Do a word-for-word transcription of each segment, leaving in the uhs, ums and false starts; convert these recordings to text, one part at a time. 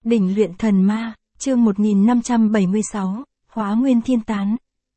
Đỉnh luyện thần ma, chương một nghìn năm trăm bảy mươi sáu, Hóa Nguyên Thiên Tán.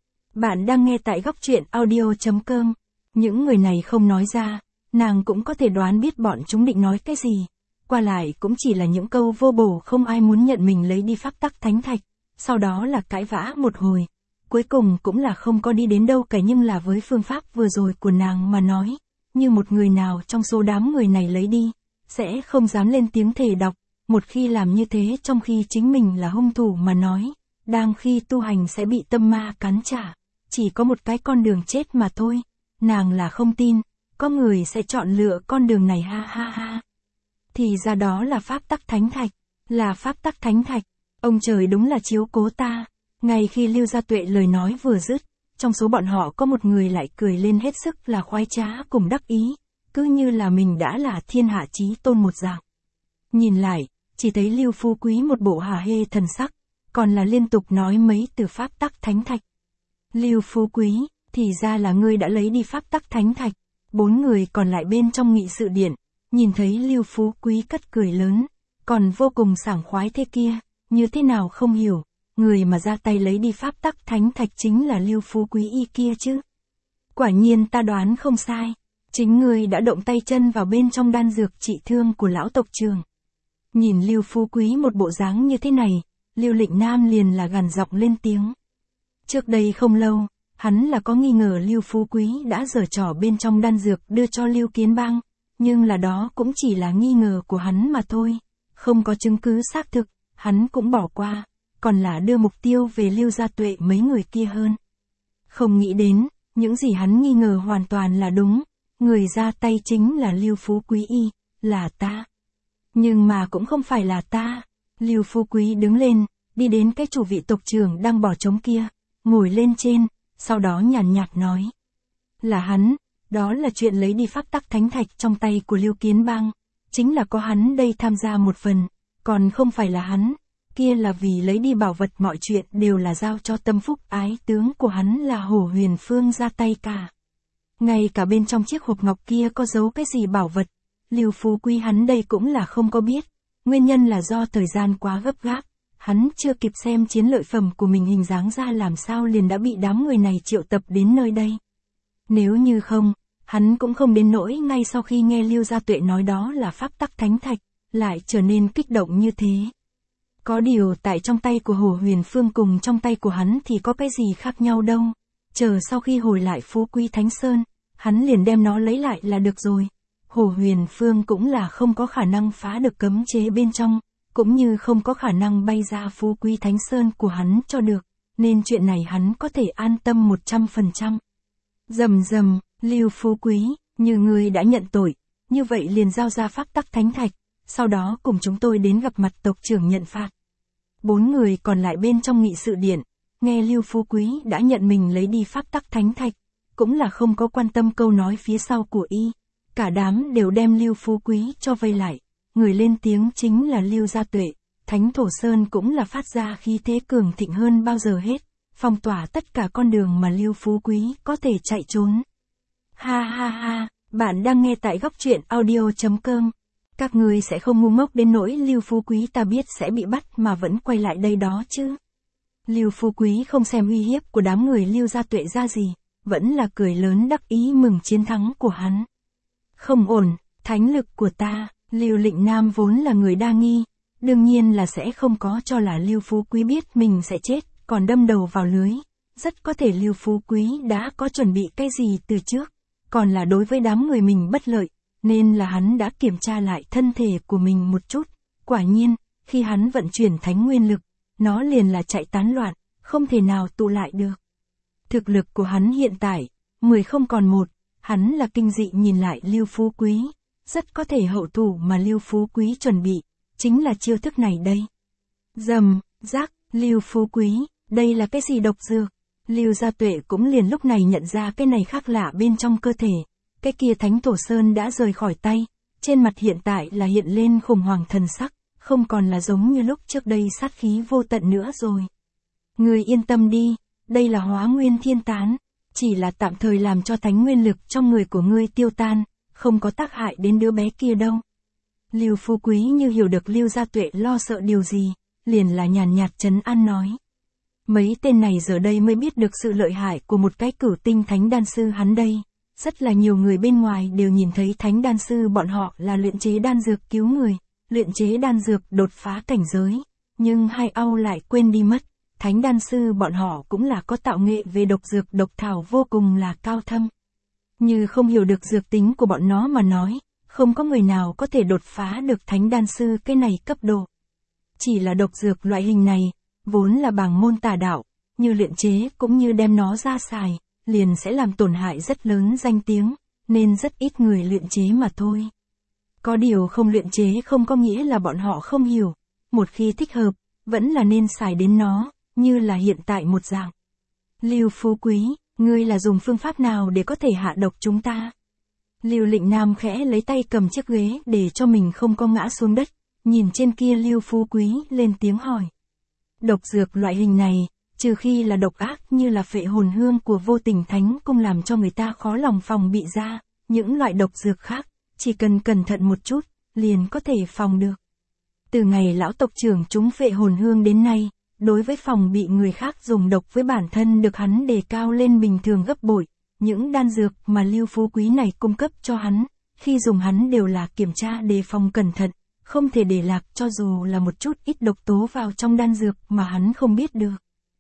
Bạn đang nghe tại góc truyện audio chấm com. Những người này không nói ra, nàng cũng có thể đoán biết bọn chúng định nói cái gì. Qua lại cũng chỉ là những câu vô bổ, không ai muốn nhận mình lấy đi pháp tắc thánh thạch. Sau đó là cãi vã một hồi. Cuối cùng cũng là không có đi đến đâu cả, nhưng là với phương pháp vừa rồi của nàng mà nói, như một người nào trong số đám người này lấy đi, sẽ không dám lên tiếng thề độc. Một khi làm như thế trong khi chính mình là hung thủ mà nói, đang khi tu hành sẽ bị tâm ma cắn trả. Chỉ có một cái con đường chết mà thôi. Nàng là không tin, có người sẽ chọn lựa con đường này, ha ha ha. Thì ra đó là pháp tắc thánh thạch, là pháp tắc thánh thạch. Ông trời đúng là chiếu cố ta. Ngay khi Lưu Gia Tuệ lời nói vừa dứt, trong số bọn họ có một người lại cười lên hết sức là khoái trá cùng đắc ý, cứ như là mình đã là thiên hạ chí tôn một dạng. Nhìn lại, chỉ thấy Lưu Phú Quý một bộ hả hê thần sắc, còn là liên tục nói mấy từ pháp tắc thánh thạch. Lưu Phú Quý, thì ra là ngươi đã lấy đi pháp tắc thánh thạch. Bốn người còn lại bên trong nghị sự điện, nhìn thấy Lưu Phú Quý cất cười lớn, còn vô cùng sảng khoái thế kia, như thế nào không hiểu, người mà ra tay lấy đi pháp tắc thánh thạch chính là Lưu Phú Quý y kia chứ. Quả nhiên ta đoán không sai, chính ngươi đã động tay chân vào bên trong đan dược trị thương của lão tộc trưởng. Nhìn Lưu Phú Quý một bộ dáng như thế này, Lưu Lĩnh Nam liền là gằn giọng lên tiếng. Trước đây không lâu, hắn là có nghi ngờ Lưu Phú Quý đã giở trò bên trong đan dược đưa cho Lưu Kiến Bang, nhưng là đó cũng chỉ là nghi ngờ của hắn mà thôi, không có chứng cứ xác thực, hắn cũng bỏ qua, còn là đưa mục tiêu về Lưu Gia Tuệ mấy người kia hơn. Không nghĩ đến, những gì hắn nghi ngờ hoàn toàn là đúng, người ra tay chính là Lưu Phú Quý y, là ta. Nhưng mà cũng không phải là ta. Lưu Phú Quý đứng lên, đi đến cái chủ vị tộc trưởng đang bỏ trống kia, ngồi lên trên, sau đó nhàn nhạt nói. Là hắn, đó là chuyện lấy đi pháp tắc thánh thạch trong tay của Lưu Kiến Bang, chính là có hắn đây tham gia một phần, còn không phải là hắn, kia là vì lấy đi bảo vật, mọi chuyện đều là giao cho tâm phúc ái tướng của hắn là Hổ Huyền Phương ra tay cả. Ngay cả bên trong chiếc hộp ngọc kia có giấu cái gì bảo vật, Lưu Phú Quý hắn đây cũng là không có biết, nguyên nhân là do thời gian quá gấp gáp, hắn chưa kịp xem chiến lợi phẩm của mình hình dáng ra làm sao liền đã bị đám người này triệu tập đến nơi đây. Nếu như không, hắn cũng không đến nỗi ngay sau khi nghe Lưu Gia Tuệ nói đó là pháp tắc thánh thạch, lại trở nên kích động như thế. Có điều tại trong tay của Hổ Huyền Phương cùng trong tay của hắn thì có cái gì khác nhau đâu, chờ sau khi hồi lại Phú Quý Thánh Sơn, hắn liền đem nó lấy lại là được rồi. Hổ Huyền Phương cũng là không có khả năng phá được cấm chế bên trong, cũng như không có khả năng bay ra Phú Quý Thánh Sơn của hắn cho được, nên chuyện này hắn có thể an tâm một trăm phần trăm. Rầm rầm, Lưu Phú Quý, như ngươi đã nhận tội, như vậy liền giao ra pháp tắc thánh thạch, sau đó cùng chúng tôi đến gặp mặt tộc trưởng nhận phạt. Bốn người còn lại bên trong nghị sự điện, nghe Lưu Phú Quý đã nhận mình lấy đi pháp tắc thánh thạch, cũng là không có quan tâm câu nói phía sau của y. Cả đám đều đem Lưu Phú Quý cho vây lại, người lên tiếng chính là Lưu Gia Tuệ, Thánh Thổ Sơn cũng là phát ra khí thế cường thịnh hơn bao giờ hết, phong tỏa tất cả con đường mà Lưu Phú Quý có thể chạy trốn. Ha ha ha, bạn đang nghe tại góc truyện audio chấm com. Các ngươi sẽ không ngu ngốc đến nỗi Lưu Phú Quý ta biết sẽ bị bắt mà vẫn quay lại đây đó chứ. Lưu Phú Quý không xem uy hiếp của đám người Lưu Gia Tuệ ra gì, vẫn là cười lớn đắc ý mừng chiến thắng của hắn. Không ổn, thánh lực của ta, Lưu Lĩnh Nam vốn là người đa nghi, đương nhiên là sẽ không có cho là Lưu Phú Quý biết mình sẽ chết, còn đâm đầu vào lưới. Rất có thể Lưu Phú Quý đã có chuẩn bị cái gì từ trước, còn là đối với đám người mình bất lợi, nên là hắn đã kiểm tra lại thân thể của mình một chút. Quả nhiên, khi hắn vận chuyển thánh nguyên lực, nó liền là chạy tán loạn, không thể nào tụ lại được. Thực lực của hắn hiện tại, mười không còn một. Hắn là kinh dị nhìn lại Lưu Phú Quý, rất có thể hậu thủ mà Lưu Phú Quý chuẩn bị, chính là chiêu thức này đây. Rầm, rác, Lưu Phú Quý, đây là cái gì độc dược? Lưu Gia Tuệ cũng liền lúc này nhận ra cái này khác lạ bên trong cơ thể, cái kia Thánh Thổ Sơn đã rời khỏi tay, trên mặt hiện tại là hiện lên khủng hoảng thần sắc, không còn là giống như lúc trước đây sát khí vô tận nữa rồi. Ngươi yên tâm đi, đây là Hóa Nguyên Thiên Tán. Chỉ là tạm thời làm cho thánh nguyên lực trong người của ngươi tiêu tan, không có tác hại đến đứa bé kia đâu. Lưu Phú Quý như hiểu được Lưu Gia Tuệ lo sợ điều gì, liền là nhàn nhạt trấn an nói. Mấy tên này giờ đây mới biết được sự lợi hại của một cái cửu tinh thánh đan sư hắn đây. Rất là nhiều người bên ngoài đều nhìn thấy thánh đan sư bọn họ là luyện chế đan dược cứu người, luyện chế đan dược đột phá cảnh giới. Nhưng hai âu lại quên đi mất, thánh đan sư bọn họ cũng là có tạo nghệ về độc dược độc thảo vô cùng là cao thâm. Như không hiểu được dược tính của bọn nó mà nói, không có người nào có thể đột phá được thánh đan sư cái này cấp độ. Chỉ là độc dược loại hình này, vốn là bảng môn tà đạo, như luyện chế cũng như đem nó ra xài, liền sẽ làm tổn hại rất lớn danh tiếng, nên rất ít người luyện chế mà thôi. Có điều không luyện chế không có nghĩa là bọn họ không hiểu, một khi thích hợp, vẫn là nên xài đến nó, như là hiện tại một dạng. Lưu Phú Quý, ngươi là dùng phương pháp nào để có thể hạ độc chúng ta? Lưu Lĩnh Nam khẽ lấy tay cầm chiếc ghế để cho mình không có ngã xuống đất, nhìn trên kia Lưu Phú Quý lên tiếng hỏi. Độc dược loại hình này, trừ khi là độc ác như là phệ hồn hương của Vô Tình Thánh Cung làm cho người ta khó lòng phòng bị ra, những loại độc dược khác, chỉ cần cẩn thận một chút, liền có thể phòng được. Từ ngày lão tộc trưởng chúng phệ hồn hương đến nay, đối với phòng bị người khác dùng độc với bản thân được hắn đề cao lên bình thường gấp bội, những đan dược mà Lưu Phú Quý này cung cấp cho hắn, khi dùng hắn đều là kiểm tra đề phòng cẩn thận, không thể để lạc cho dù là một chút ít độc tố vào trong đan dược mà hắn không biết được.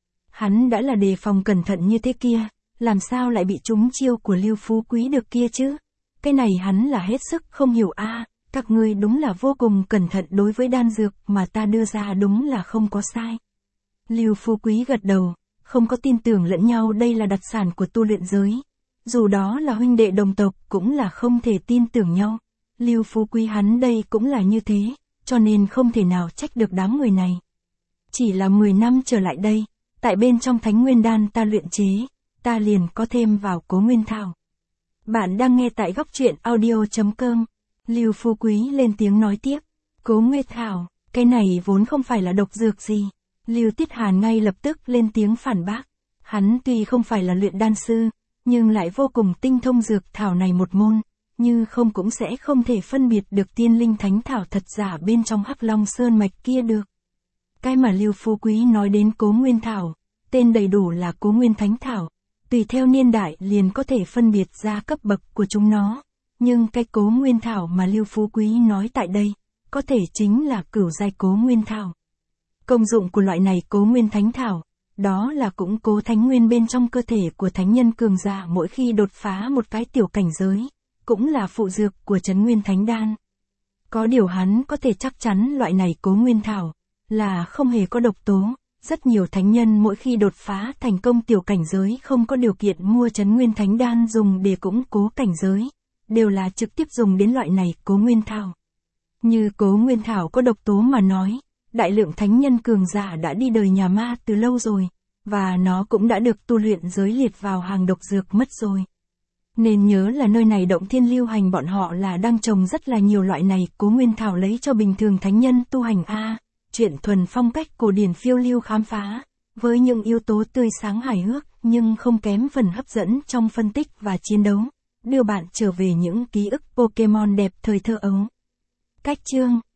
Hắn đã là đề phòng cẩn thận như thế kia, làm sao lại bị trúng chiêu của Lưu Phú Quý được kia chứ? Cái này hắn là hết sức không hiểu a. À, các ngươi đúng là vô cùng cẩn thận đối với đan dược mà ta đưa ra đúng là không có sai. Lưu Phú Quý gật đầu, không có tin tưởng lẫn nhau đây là đặc sản của tu luyện giới. Dù đó là huynh đệ đồng tộc cũng là không thể tin tưởng nhau. Lưu Phú Quý hắn đây cũng là như thế, cho nên không thể nào trách được đám người này. Chỉ là mười năm trở lại đây, tại bên trong Thánh Nguyên Đan ta luyện chế, ta liền có thêm vào Cố Nguyên Thảo. Bạn đang nghe tại góc truyện audio chấm com. Lưu Phú Quý lên tiếng nói tiếp. Cố Nguyên Thảo, cái này vốn không phải là độc dược gì. Lưu Tiết Hàn ngay lập tức lên tiếng phản bác. Hắn tuy không phải là luyện đan sư, nhưng lại vô cùng tinh thông dược thảo này một môn, như không cũng sẽ không thể phân biệt được tiên linh thánh thảo thật giả bên trong Hắc Long Sơn mạch kia được. Cái mà Lưu Phú Quý nói đến Cố Nguyên Thảo, tên đầy đủ là Cố Nguyên Thánh Thảo, tùy theo niên đại liền có thể phân biệt ra cấp bậc của chúng nó, nhưng cái Cố Nguyên Thảo mà Lưu Phú Quý nói tại đây, có thể chính là cửu giai Cố Nguyên Thảo. Công dụng của loại này Cố Nguyên Thánh Thảo, đó là củng cố thánh nguyên bên trong cơ thể của thánh nhân cường giả mỗi khi đột phá một cái tiểu cảnh giới, cũng là phụ dược của Trấn Nguyên Thánh Đan. Có điều hắn có thể chắc chắn loại này Cố Nguyên Thảo là không hề có độc tố, rất nhiều thánh nhân mỗi khi đột phá thành công tiểu cảnh giới không có điều kiện mua Trấn Nguyên Thánh Đan dùng để củng cố cảnh giới, đều là trực tiếp dùng đến loại này Cố Nguyên Thảo. Như Cố Nguyên Thảo có độc tố mà nói, đại lượng thánh nhân cường giả đã đi đời nhà ma từ lâu rồi, và nó cũng đã được tu luyện giới liệt vào hàng độc dược mất rồi. Nên nhớ là nơi này Động Thiên Lưu Hành bọn họ là đang trồng rất là nhiều loại này Cố Nguyên Thảo lấy cho bình thường thánh nhân tu hành a. Chuyện thuần phong cách cổ điển phiêu lưu khám phá, với những yếu tố tươi sáng hài hước nhưng không kém phần hấp dẫn trong phân tích và chiến đấu, đưa bạn trở về những ký ức Pokemon đẹp thời thơ ấu. Cách chương